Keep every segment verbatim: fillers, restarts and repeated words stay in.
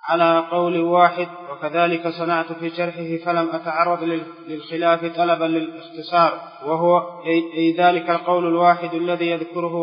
على قول واحد، وكذلك صنعت في شرحه فلم أتعرض للخلاف طلبا للاختصار، وهو أي ذلك القول الواحد الذي يذكره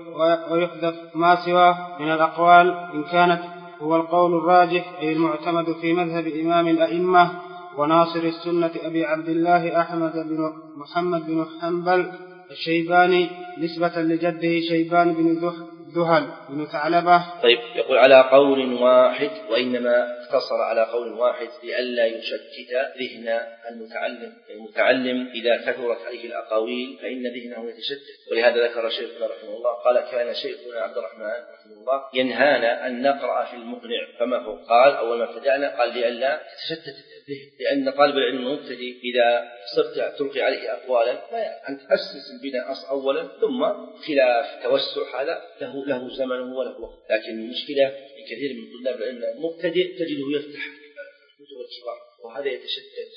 ويحدث ما سواه من الأقوال إن كانت هو القول الراجح أي المعتمد في مذهب إمام الأئمة وناصر السنة أبي عبد الله أحمد بن محمد بن حنبل الشيباني نسبة لجده شيبان بن ذهل بن ثعلبة. طيب، يقول على قول واحد، وإنما اقتصر على قول واحد لئلا يشتت ذهن المتعلم. المتعلم إذا كثرت عليه الأقاويل فإن ذهنه يتشتت، ولهذا ذكر شيخنا رحمه الله قال كان شيخنا عبد الرحمن رحمه الله ينهانا أن نقرأ في المقنع، فما هو؟ قال أول ما ابتدأنا قال لئلا تتشتت الذهن، لأن طالب العلم المبتدئ إذا صرت تلقي عليه أقوالا أن تأسس البناء أولا ثم خلاف توسع هذا له له زمنه وله وقت. لكن المشكلة في كثير من طلاب العلم المبتدئ تجده يفتح كتب الكبار وهذا يتشتت.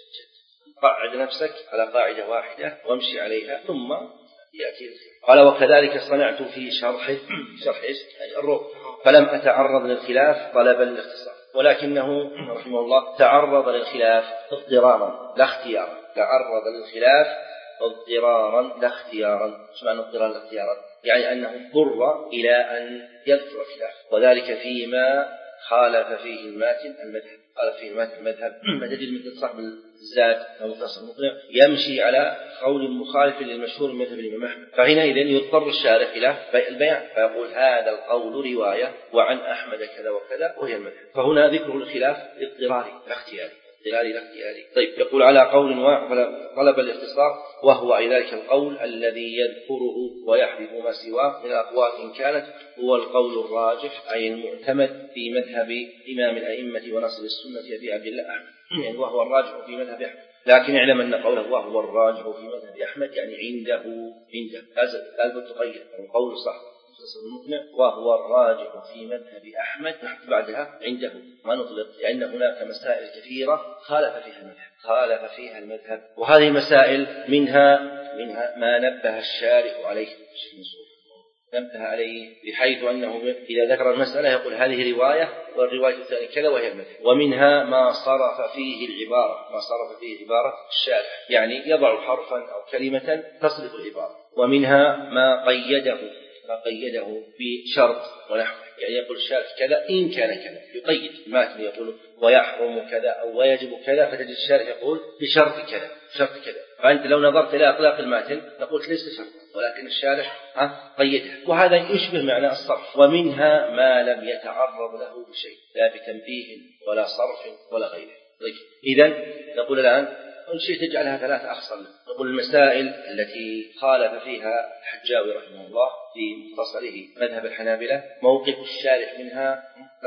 قعد نفسك على قاعدة واحدة وامشي عليها ثم يأتي الخلاف. قال وكذلك صنعت في شرح شرح الروح فلم أتعرض للخلاف طلبا للاختصار، ولكنه رحمه الله تعرض للخلاف اضطرارا لا اختيارا. تعرض للخلاف اضطرارا لا اختيارا. ايش معنى اضطرارا لا اختيارا؟ يعني أنه اضطر إلى أن يذكر خلاف، وذلك فيما خالف فيه الماتن المذهب. قال فيه الماتن المذهب تجد مثل صاحب الزاد أو مختصر المقنع يمشي على قول مخالف للمشهور من مذهب الإمام أحمد، فحينئذ يضطر الشارح إلى البيان فيقول هذا القول رواية وعن أحمد كذا وكذا وهي المذهب. فهنا ذكر الخلاف اضطراري لا اختياري. اضطراري لا اختياري. طيب، يقول على قول واحد طلب الاختصار، وهو أي ذلك القول الذي يذكره ويحذف ما سواه من الأقوال إن كانت هو القول الراجح أي المعتمد في مذهب إمام الأئمة ونصر السنة أبي عبد الله أحمد، يعني وهو الراجح في مذهب أحمد. لكن اعلم أن قوله وهو الراجح في مذهب أحمد يعني عنده عنده لازم تقيد القول صح المقنع وهو الراجح في مذهب أحمد نحط بعدها عنده ما نطلق، لأن هناك مسائل كثيرة خالف فيها المذهب خالف فيها المذهب وهذه المسائل منها منها ما نبه الشارح عليه نبه عليه بحيث أنه إذا ذكر المسألة يقول هذه رواية والرواية الثانية كذا وهي المذهب. ومنها ما صرف فيه العبارة ما صرف فيه عبارة الشارح، يعني يضع حرفا أو كلمة تصرف العبارة. ومنها ما قيده ما قيده بشرط ونحو، يعني يقول الشارح كذا إن كان كذا يقيد الماتن يقول ويحرم كذا أو ويجب كذا، فتجد الشارح يقول بشرط كذا شرط كذا. فأنت لو نظرت إلى أطلاق الماتن تقول ليس شرط، ولكن الشارح قيده، وهذا يشبه معنى الصرف. ومنها ما لم يتعرض له بشيء لا بتنبيه ولا صرف ولا غيره. إذن نقول الآن إن شئت تجعلها ثلاثة أخصال. نقول المسائل التي خالف فيها الحجاوي رحمه الله في مختصره مذهب الحنابلة موقف الشارح منها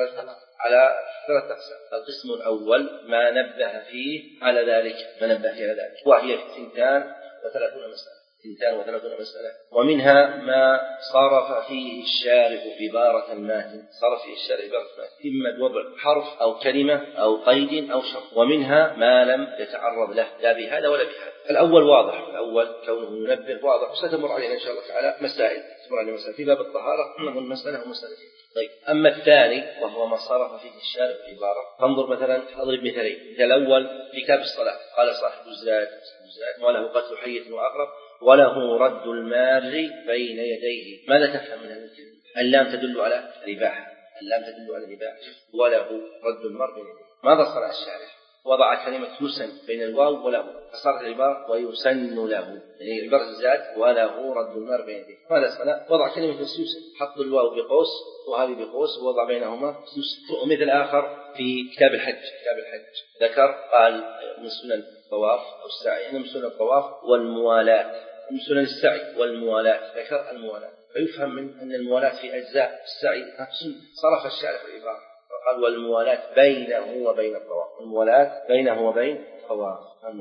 على ثلاثة أقسام. القسم الأول ما نبه فيه على ذلك ما نبه فيه على ذلك وهي اثنتان وثلاثون مسألة اثنتان وثلاثون مسألة. ومنها ما صرف فيه الشارح عبارة الماتن صرف فيه الشارح عبارة الماتن إما بوضع حرف أو كلمة أو قيد أو شرط. ومنها ما لم يتعرض له لا بهذا ولا بهذا. الأول واضح، الأول كونه ينبه واضح، وستمر علينا إن شاء الله تعالى مسائل تمر علينا مسائل في باب الطهارة نظن مسألة ومسألتين. طيب، أما الثاني وهو ما صرف فيه الشارع عبارة، فانظر مثلا أضرب مثالين. مثال الأول في كتاب الصلاة قال صاحب الزاد وله قتل حية وأقرب وله رد المار بين يديه. ماذا تفهم من هذا الكلمة؟ اللام تدل على الإباحة اللام تدل على الإباحة وله رد المار بين يديه. ماذا صنع الشارع؟ وضع كلمة يسن بين الواو وله، فصارت العبارة ويسن له، يعني عبارة الزاد وله رد المار بين يديه. ماذا صنع؟ وضع كلمة يسن، حط الواو بقوس وهذه بقوس ووضع بينهما يسن. ومثل آخر في كتاب الحج كتاب الحج ذكر قال من سنن الطواف أو السعي، يعني من سنن الطواف والموالاة، من سنن السعي والموالاة ذكر الموالاة، فيفهم من أن الموالاة في أجزاء السعي سنة. صرف الشارع العبارة قال والموالاة بينه وبين الطواف، الموالاة بينه وبين الطواف.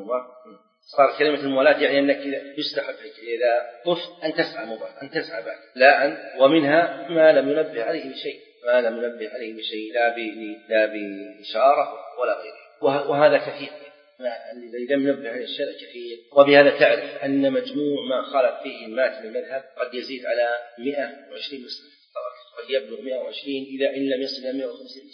صار كلمة الموالاة يعني أنك يستحب إذا طفت أن تسعى مباشرة أن تسعى بعد لا أن. ومنها ما لم ينبه عليه بشيء ما لم ينبه عليه بشيء لا لا بإشارة ولا غيره، وهذا كثير إذا لم ينبه عليه الشرع كثير. وبهذا تعرف أن مجموع ما خالف فيه الماتن المذهب قد يزيد على مئة وعشرين مسألة، قد يبلغ مئة وعشرين إذا إن لم يصل إلى مئة وخمسين مسألة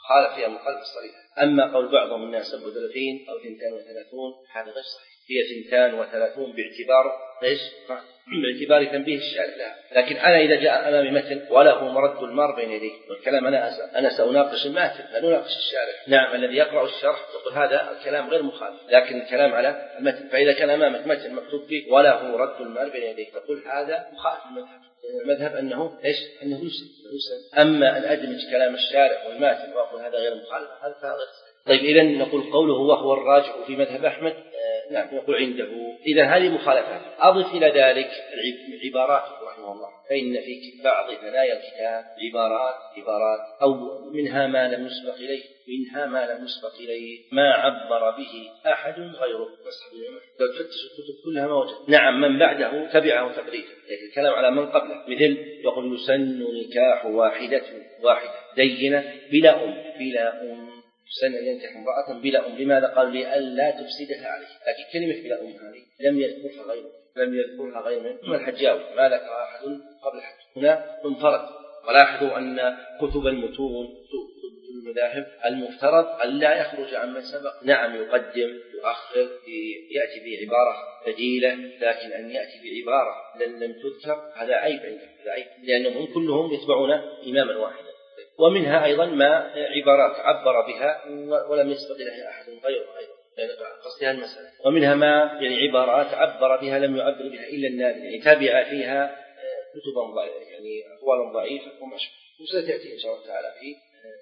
قال فيها مخالفة صريحة. أما قول بعضهم الناس سبعة وثلاثين أو اثنتان وثلاثون هذا غير صحيح، هي اثنتان وثلاثون باعتبار ايش؟ باعتبار تنبيه الشارع لها. لكن أنا إذا جاء أمامي متن وله مرد المار بين يديه والكلام أنا أنا سأناقش الماتن لا نناقش الشارع. نعم الذي يقرأ الشرح يقول هذا الكلام غير مخالف، لكن الكلام على المتن. فإذا كان أمامك متن مكتوب فيه وله رد المار بين يديه تقول هذا مخالف المذهب. المذهب أنه إيش؟ أنه يسلم. أما أن أدمج كلام الشارع والماتن وأقول هذا غير مخالف هذا غير. طيب إذن نقول قوله وهو الراجح في مذهب أحمد آه نعم نقول عنده. إذا هذه مخالفات. أضف إلى ذلك العبارات رحمه الله، فإن في بعض ثنايا الكتاب عبارات عبارات أو منها ما لم يسبق إليه منها ما لم يسبق إليه ما عبر به أحد غيره. لو تفتش الكتب كلها ما وجد. نعم من بعده تبعه تقريبا، لكن الكلام على من قبله مثل يقول يسن نكاح واحدة واحدة دينة بلا أم بلا أم سن أن ينكح امرأة بلا أم. لماذا؟ قال لئلا تفسدها عليه. لكن كلمة بلا أم هذه لم يذكرها غيره لم يذكرها غيره من الحجاوي ما ذكر أحد قبل حد. هنا انفرد. ولاحظوا أن كتب المتون المذاهب المفترض أن لا يخرج عن من سبق. نعم يقدم يؤخر يأتي بعبارة بديلة، لكن أن يأتي بعبارة لم تذكر هذا عيب عندهم، هذا عيب لأنهم كلهم يتبعون إماما واحدا. ومنها أيضا ما عبارات عبر بها ولم يسبق إليها أحد غيره أيضا قصدها المسألة. ومنها ما يعني عبارات عبر بها لم يعبر بها إلا النادر، يعني تابع فيها كتبا ضعيفة يعني أقوالا ضعيفة ومشبه. وستأتي إن شاء الله تعالى في.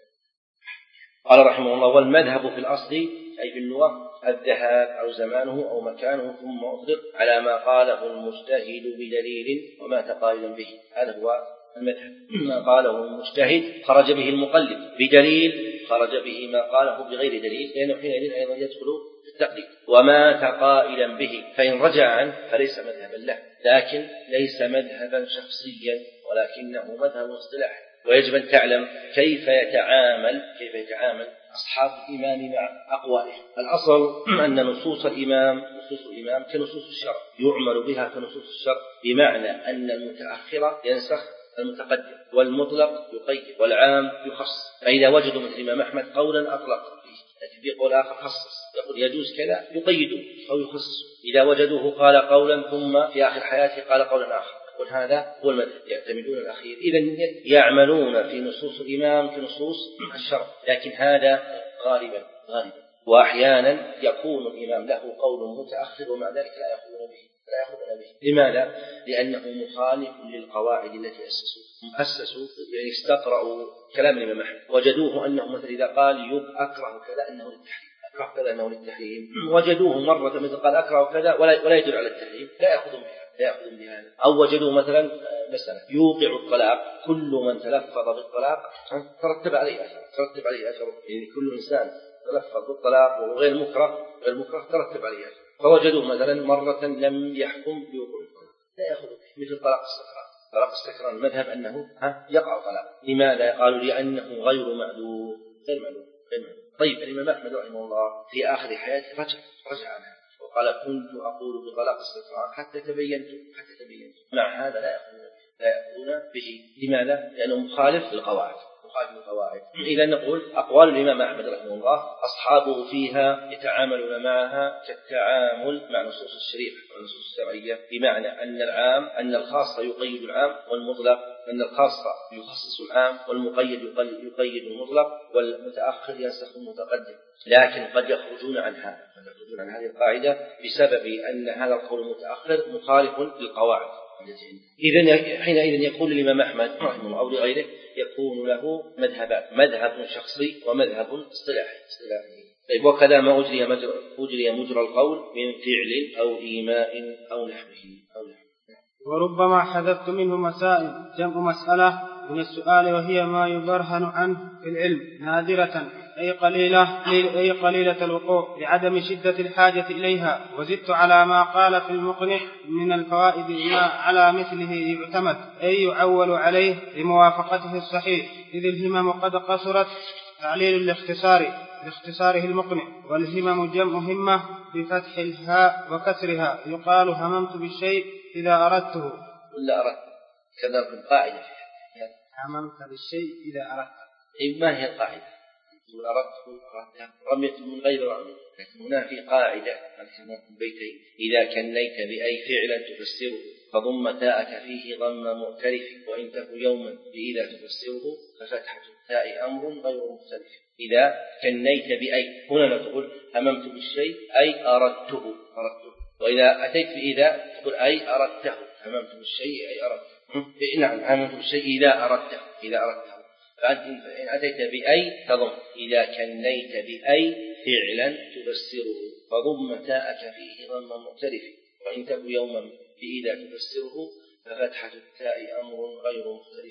قال رحمه الله والمذهب في الأصل أي في اللغة الذهاب أو زمانه أو مكانه ثم أطلق على ما قاله المجتهد بدليل وما قائلا به. هذا هو المذهب. ما قاله المجتهد خرج به المقلد بدليل خرج به ما قاله بغير دليل، لأنه حينئذ أيضا يدخل في التقليد. وما قائلا به فإن رجع عنه فليس مذهبا له، لكن ليس مذهبا شخصيا ولكنه مذهب اصطلاحي. ويجب أن تعلم كيف يتعامل كيف يتعامل أصحاب الإمام مع أقواله. الأصل أن نصوص الإمام نصوص الإمام كنصوص الشرع يعمل بها كنصوص الشرع، بمعنى أن المتأخر ينسخ المتقدم والمطلق يقيد والعام يخصص. فإذا وجدوا مثل الإمام أحمد قولا أطلق فيه لكن في قول آخر خصص يقول يجوز كذا يقيدوا أو يخصص. إذا وجدوه قال قولا ثم في آخر حياته قال قولا آخر يقول هذا هو المذهب، يعتمدون الأخير. إذن يعملون في نصوص الإمام في نصوص الشرع، لكن هذا غالبا غالبا وأحيانا يكون الإمام له قول متأخر ومع ذلك لا يأخذون به لا يأخذون به. لماذا؟ لأنه مخالف للقواعد التي أسسوا أسسوا يعني استقرأوا كلام الإمام أحمد وجدوه أنه مثل إذا قال أكره كذا أنه للتحريم أكره كذا أنه للتحريم وجدوه مرة مثل قال أكره كذا ولا ولا يدل على التحريم لا يأخذون بها لا يأخذون بها. أو وجدوه مثلا مثلا يوقع الطلاق كل من تلفظ بالطلاق ترتب عليه أثر ترتب عليه أثر يعني كل إنسان تلفظ بالطلاق وغير مكره غير مكره ترتب عليه أثر. فوجدوه مثلا مرة لم يحكم بوقوع الطلاق لا يأخذ مثل طلاق السكران. طلاق السكران المذهب أنه ها يقع طلاق. لماذا؟ قالوا لأنه غير معلوم غير معلوم غير معلوم. طيب الإمام أحمد رحمه الله في آخر حياته رجع رجع عنها وقال كنت أقول بطلاق السكران حتى تبينت حتى تبينت. مع هذا لا يأخذون لا يأخذون به. لماذا؟ لأنه مخالف للقواعد مخالف للقواعد. إذا نقول أقوال الإمام أحمد رحمه الله أصحابه فيها يتعاملون معها كالتعامل مع نصوص الشريعة والنصوص الشرعية، بمعنى أن العام أن الخاص يقيد العام والمطلق أن الخاص يخصص العام والمقيد يقيد المطلق والمتأخر ينسخ المتقدم. لكن قد يخرجون عن هذا قد يخرجون عن هذه القاعدة بسبب أن هذا القول المتأخر مخالف للقواعد. إذن حينئذ يقول الإمام أحمد رحمه الله أو لغيره يكون له مذهبان مذهب شخصي ومذهب اصطلاحي. طيب وكذا ما أجري مجرى أجري مجرى القول من فعل أو إيماء أو نحوه أو نحوه. وربما حذفت منه مسائل جمع مسألة من السؤال وهي ما يبرهن عنه في العلم نادرة أي قليلة أي قليلة الوقوع لعدم شدة الحاجة إليها. وزدت على ما قال في المقنع من الفوائد ما على مثله يعتمد أي يعول عليه لموافقته الصحيح، إذ الهمم قد قصرت تعليل الاختصار لاختصاره المقنع، والهمم جمع همة بفتح الهاء وكسرها يقال هممت بالشيء إذا أردته ولا أردت كذا القاعدة هممت بالشيء إذا أردت. أي ما هي القاعدة؟ أردت أردت رميت من غير رمي. لكن هنا في قاعدة في البيتين: إذا كنيت بأي فعلا تفسره فضم تاءك فيه ضم مؤتلف، وإن تك يوما بإذا تفسره ففتحة التاء أمر غير مختلف. إذا كنيت بأي، هنا لا تقول هممت بالشيء أي أردته أردته، وإذا أتيت بإذا تقول أي أردته، هممت بالشيء أي أردته. نعم، هممت بالشيء إذا أردته إذا أردته. فأنت إن أتيت بأي تضم. إذا كنيت بأي فعلا تفسره فضم تاءك فيه ضم مؤتلف، وإن تك يوما بإذا تفسره ففتحة التاء أمر غير مختلف.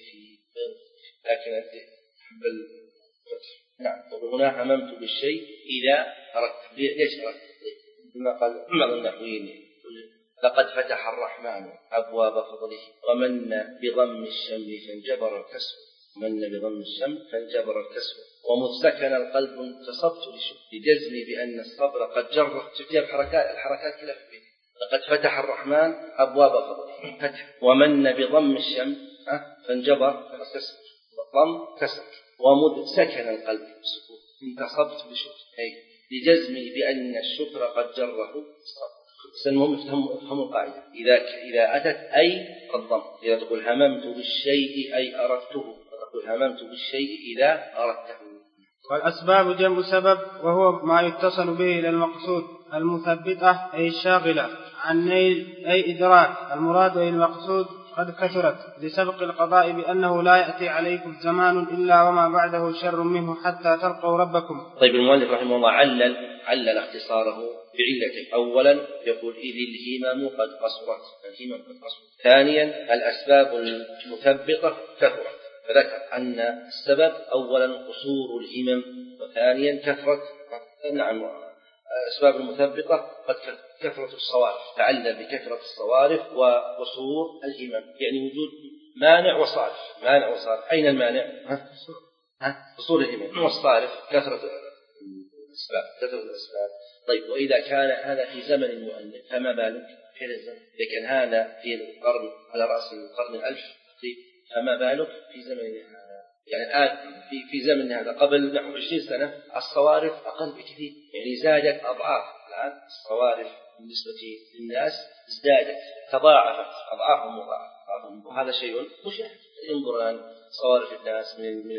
لكن أنت تحب الفتح. نعم، وهنا هممت بالشيء إذا أردت. ليش أردت؟ كما قال بعض النحويين: لقد فتح الرحمن أبواب فضله ومن بضم الشم فانجبر الكسر، من بضم الشم فانجبر الكسر، ومذ سكن القلب انتصبت لجزمي بأن الصبر قد جره. شفتي الحركات الحركات كلها في بيتي. لقد فتح الرحمن أبواب فضله فتح، ومن بضم الشم فانجبر الكسر، ضم كسر، ومذ سكن القلب سكون انتصبت بشكر أي لجزمي بأن الشكر قد جره الصبر. المهم افهموا القاعدة: إذا إذا أتت أي الضم. إذا تقول هممت بالشيء أي أردته، تقول هممت بالشيء إذا أردته. والأسباب جمع سبب، وهو ما يتصل به إلى المقصود، المثبتة أي الشاغلة عن نيل أي إدراك المراد أي المقصود قد كثرت لسبق القضاء بأنه لا يأتي عليكم زمان إلا وما بعده شر منه حتى تلقوا ربكم. طيب، المؤلف رحمه الله علل علل اختصاره بعلتين: أولا يقول إذ الهمم قد قصرت، الهمم قد قصرت. ثانيا الأسباب المثبطة كثرت، فذكر أن السبب أولا قصور الهمم، وثانيا كثرة نعم الأسباب المثبطة قد كثرة الصوارف، تعلل بكثرة الصوارف وقصور الهمم، يعني وجود مانع وصارف. مانع وصارف، أين المانع؟ ها؟ ها؟ قصور الهمم، والصارف كثرة الأسباب كثرة الأسباب. طيب، وإذا كان هذا في زمن المؤلف فما بالك في الزمن؟ إذا كان هذا في القرن على رأس القرن الألف، فما بالك في زمن هذا؟ يعني الآن في في زمن هذا قبل نحو عشرين سنة الصوارف أقل بكثير، يعني زادت أضعاف. الآن الصوارف بالنسبة للناس ازدادت، تضاعفت أضعاف مضاعفة، وهذا شيء مشاهد. انظر الآن صوارف الناس من من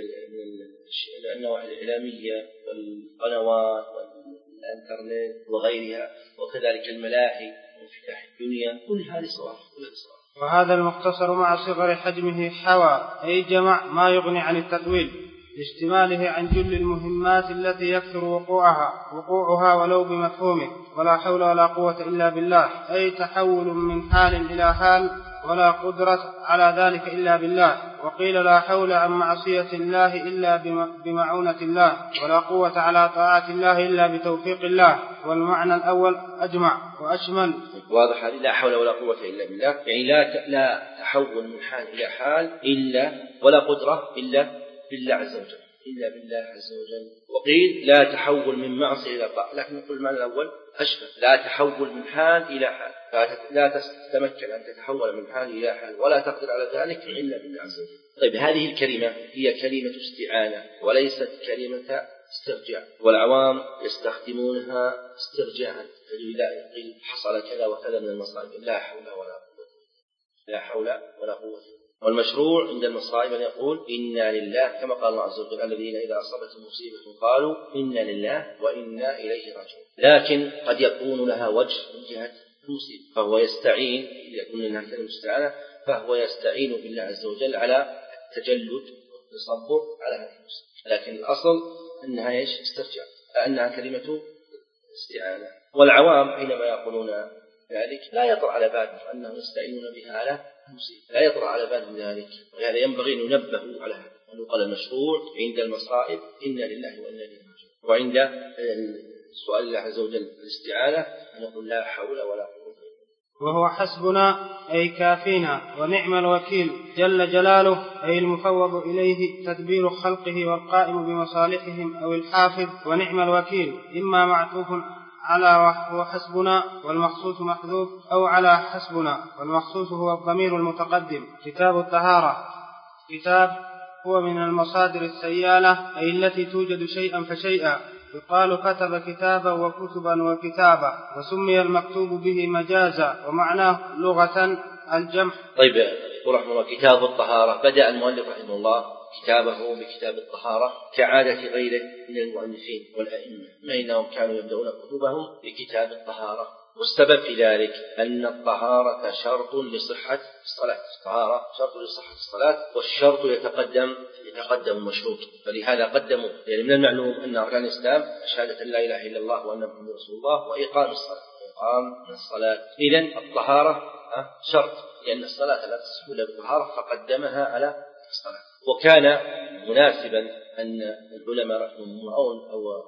من النواحي الإعلامية والقنوات والإنترنت وغيرها، وكذلك الملاهي وانفتاح الدنيا، كل هذه صوارف كل هذه صوارف. وهذا المختصر مع صغر حجمه حوى أي جمع ما يغني عن التطويل لاشتماله عن جل المهمات التي يكثر وقوعها وقوعها ولو بمفهومه. ولا حول ولا قوة إلا بالله أي تحول من حال إلى حال، ولا قدرة على ذلك إلا بالله. وقيل لا حول عن معصية الله إلا بمعونة الله، ولا قوة على طاعة الله إلا بتوفيق الله. والمعنى الأول أجمع وأشمل. واضح، لا حول ولا قوة إلا بالله، يعني لا لا تحول من حال إلى حال إلا، ولا قدرة إلا بالله عز وجل، إلا بالله عز وجل. وقيل لا تحول من معصية إلى طاعة، لكن نقول المعنى الأول أشمل، لا تحول من حال إلى حال، لا تتمكن أن تتحول من حال إلى حال ولا تقدر على ذلك إلا بالله عز وجل. طيب، هذه الكلمة هي كلمة استعانة وليست كلمة استرجاع، والعوام يستخدمونها استرجاعا، فإذا حصل كذا وكذا من المصائب لا حول ولا قوة، لا حول ولا قوة. والمشروع عند المصائب أن يقول إنا لله، كما قال الله عز وجل: الذين إذا أصابتهم مصيبة قالوا إنا لله وإنا إليه راجعون. لكن قد يكون لها وجه من جهة المصيبة، فهو يستعين، إذا كنا نحن المستعانة فهو يستعين بالله عز وجل على التجلد والتصبر على هذه المصيبة، لكن الأصل أنها إيش؟ استرجاع، أنها كلمة استعانة. والعوام حينما يقولون ذلك لا يطرأ على بالهم أنهم يستعينون بها على المصيبة، لا يطرأ على بالهم ذلك، ولهذا ينبغي أن ننبه على هذا. ونقال المشروع عند المصائب إنا لله وإنا إليه راجعون، وعند سؤال الله عز وجل الاستعانة أن نقول لا حول ولا قوة. وهو حسبنا أي كافينا، ونعم الوكيل جل جلاله أي المفوض إليه تدبير خلقه والقائم بمصالحهم أو الحافظ. ونعم الوكيل إما معطوف على وهو حسبنا والمخصوص محذوف، أو على حسبنا والمخصوص هو الضمير المتقدم. كتاب الطهارة. كتاب هو من المصادر السيالة أي التي توجد شيئا فشيئا، يقال كتب كتابا وكتبا وكتابا، وسمي المكتوب به مجازا، ومعناه لغة الجمع. طيب يقول رحمه الله كتاب الطهارة. بدأ المؤلف رحمه الله كتابه بكتاب الطهارة كعادة غيره من المؤلفين والأئمة، فإنهم كانوا يبدأون كتبهم بكتاب الطهارة، والسبب في ذلك أن الطهارة شرط لصحة الصلاة. الطهارة شرط لصحة الصلاة، والشرط يتقدم يتقدم المشروط، فلهذا قدموا. يعني من المعلوم أن أركان الإسلام شهادة أن لا إله إلا الله وأن محمدا رسول الله وإقام الصلاة إقام الصلاة. إذن الطهارة شرط، لأن الصلاة لا تصح إلا بالطهارة، فقدمها على الصلاة. وكان مناسبا أن العلماء رحمهم الله أو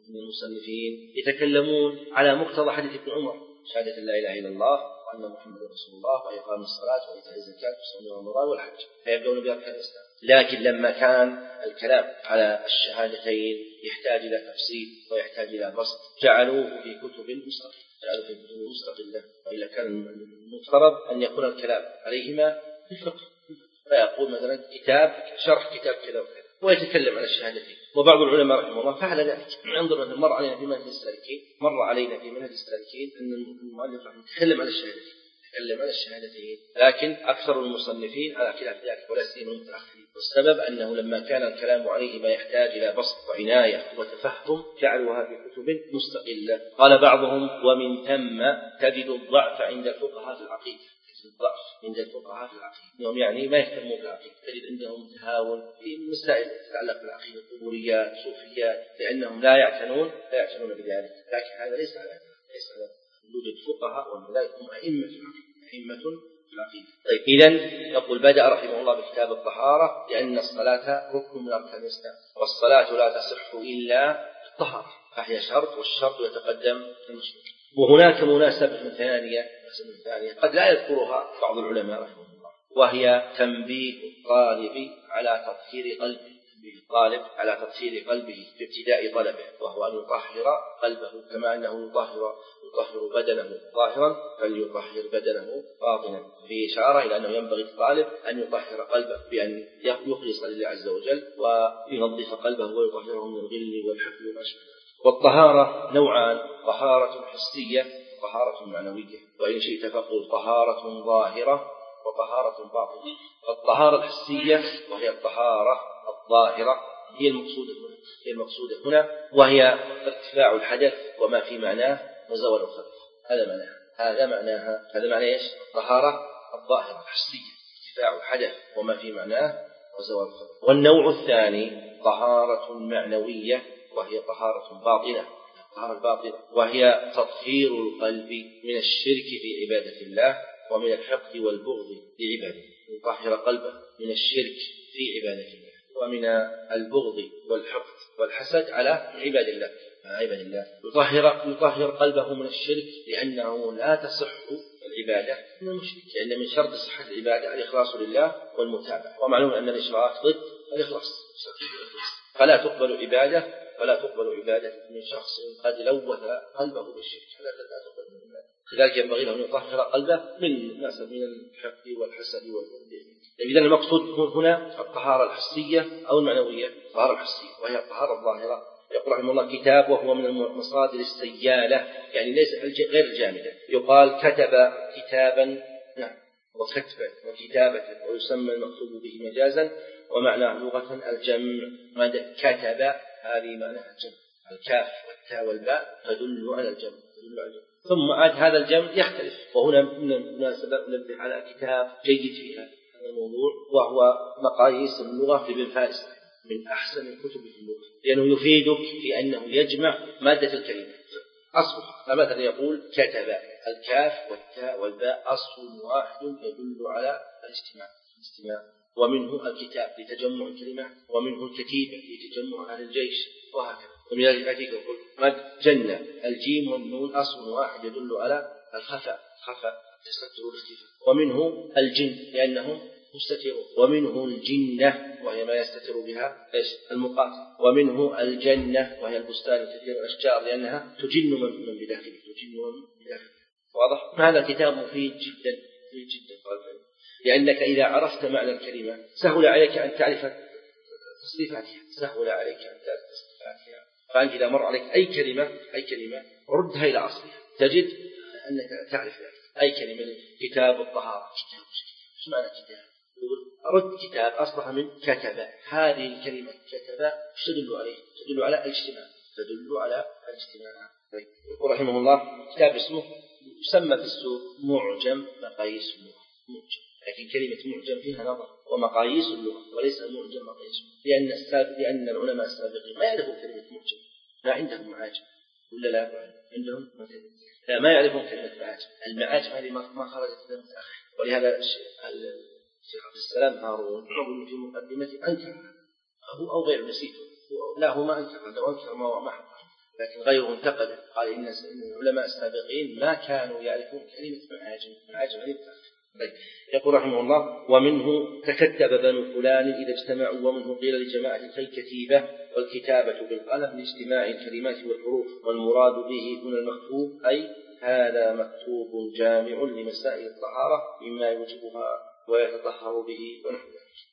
المصنفين يتكلمون على مقتضى حديث ابن عمر شهادة لا إله إلا الله وأن محمدا رسول الله وإقام الصلاة وإيتاء الزكاة وصوم رمضان والحج، فيبدأون بأركان الإسلام. لكن لما كان الكلام على الشهادتين يحتاج إلى تفصيل ويحتاج إلى بسط، جعلوه في كتب مستقلة جعلوه في كتب مستقلة وإلا كان المفترض أن يكون الكلام عليهما في الفقه، فيقول مثلا كتاب شرح كتاب كذا وكذا ويتكلم عن الشهادتين. وبعض العلماء رحمه الله فعل ذلك. انظر مثلا مر علينا في منهج السالكين مر علينا في منهج السالكين أن المؤلف رحمه يتكلم عن الشهادتين يتكلم عن الشهادتين لكن أكثر المصنفين على خلاف ذلك ولا سيما المتأخرين، والسبب أنه لما كان الكلام عليه ما يحتاج إلى بسط وعناية وتفهم جعلوها في كتب مستقلة. قال بعضهم ومن ثم تجد الضعف عند الفقهاء في العقيدة الضعف عند الفقهاء في العقيدة، انهم يعني ما يهتمون بالعقيدة، تجد عندهم تهاون في مسائل تتعلق بالعقيدة، قبوريات، صوفيات، لانهم لا يعتنون لا يعتنون بذلك. لكن هذا ليس على ليس على وجود فقهاء، وذلك هم ائمة في العقيدة ائمة في العقيدة. طيب اذن يقول بدأ رحمه الله بكتاب الطهارة لأن الصلاة ركن من أركان الإسلام، والصلاة لا تصح إلا بالطهارة، فهي شرط، والشرط يتقدم المشروط. وهناك مناسبة ثانية ثانية قد لا يذكرها بعض العلماء رحمه الله، وهي تنبيه الطالب على تطهير قلبه تنبيه الطالب على تطهير قلبه في ابتداء طلبه، وهو أن يطهر قلبه كما أنه يطهر يطهر بدنه ظاهرا فليطهر بدنه باطنا. في إشارة إلى أنه ينبغي الطالب أن يطهر قلبه بأن يخلص لله عز وجل وينظف قلبه ويطهره من الغل والحقد والأشبه. والطهارة نوعان، طهارة حسية وطهارة معنوية، وإن شئت فقل طهارة ظاهرة وطهارة باطنة. فالطهارة الحسية وهي الطهارة الظاهرة هي المقصودة هنا هي المقصودة هنا وهي ارتفاع الحدث وما في معناه وزوال الخبث. هذا معناها هذا معناها هذا معنى ايش؟ الطهارة الظاهرة الحسية، ارتفاع الحدث وما في معناه وزوال الخبث. والنوع الثاني طهارة معنوية وهي طهارة باطنة الطهارة الباطنة وهي تطهير القلب من الشرك في عبادة الله ومن الحقد والبغض لعباده، يطهر قلبه من الشرك في عبادة الله ومن البغض والحقد والحسد على عباد الله عباد الله يطهر يطهر قلبه من الشرك، لأنه لا تصح العبادة من المشرك، لأن من شرط صحة العبادة الإخلاص لله والمتابعة، ومعلوم أن الإشراك ضد الإخلاص، فلا تقبل عبادة فلا تقبل عبادة من شخص قد لوث قلبه بالشرك، لا تقبل من عبادة. لذلك ينبغي له أن يطهر قلبه من ناسب من الحقد والحسد والبغض. إذا المقصود هنا الطهارة الحسية أو المعنوية، الطهارة الحسية وهي الطهارة الظاهرة. يقول رحمه الله كتاب وهو من المصادر السيالة، يعني ليس غير الجامدة. يقال كتب كتابا نعم وكتبا وكتابة، ويسمى المكتوب به مجازا، ومعناه لغة الجمع. ماذا كتب هذه معناها الجمع، الكاف والتاء والباء تدل على الجمع تدل على الجمع. ثم عاد هذا الجمع يختلف، وهنا من المناسبة ننبه على كتاب جيد في هذا الموضوع، وهو مقاييس اللغة لابن فارس، من أحسن الكتب في اللغة، لأنه يفيدك في أنه يجمع مادة الكلمة أصلها. فمثلا يقول كتب، الكاف والتاء والباء أصل واحد يدل على الاجتماع الاجتماع ومنه الكتاب لتجمع الكلمة، ومنه الكتيبة لتجمع أهل الجيش، وهكذا. ومن ذلك يقول مد جنة، الجيم والنون أصل واحد يدل على الخفاء خفاء تستر الاختفاء، ومنه الجن لأنهم مستترون، ومنه الجنة وهي ما يستتر بها ايش المقاتل، ومنه الجنة وهي البستان كثير الأشجار لأنها تجن من بداخله تجن من بداخله. واضح؟ هذا كتاب مفيد جدا مفيد جدا، لأنك إذا عرفت معنى الكلمة سهل عليك أن تعرف تصريفاتها سهل عليك أن تعرف تصريفاتها. فأنت إذا مر عليك أي كلمة أي كلمة ردها إلى أصلها تجد أنك تعرف ذلك. أي كلمة كتاب الطهارة كتاب إيش معنى كتاب؟ رد كتاب أصلها من كتب. هذه الكلمة كتب إيش تدل عليه؟ تدل على الاجتماع تدل على الاجتماع. طيب. يقول رحمه الله كتاب اسمه يسمى في السوق معجم مقاييس اللغة معجم. لكن كلمة معجم فيها نظر ومقاييس اللغة وليس معجم مقاييس، لأن السابق لأن العلماء السابقين ما يعرفون كلمة معجم، لا عندهم معاجم ولا لا عندهم لا ما يعرفون كلمة معاجم. المعاجم هذه ما خرجت من متأخر، ولهذا الشيخ عبد السلام هارون يقول في مقدمة أنكر هو أو غير نسيته لا هو ما أنكر لو أنكر ما ما حق، لكن غيره انتقد قال إن العلماء السابقين ما كانوا يعرفون كلمة معاجم معاجم هذه متأخر. طيب. يقول رحمه الله ومنه تكتب بنو فلان إذا اجتمعوا، ومنه قيل لجماعة كالكتيبة والكتابة بالقلم لاجتماع الكلمات والحروف، والمراد به هنا المكتوب أي هذا مكتوب جامع لمسائل الطهارة مما يوجبها ويتطهر به ونحو ذلك.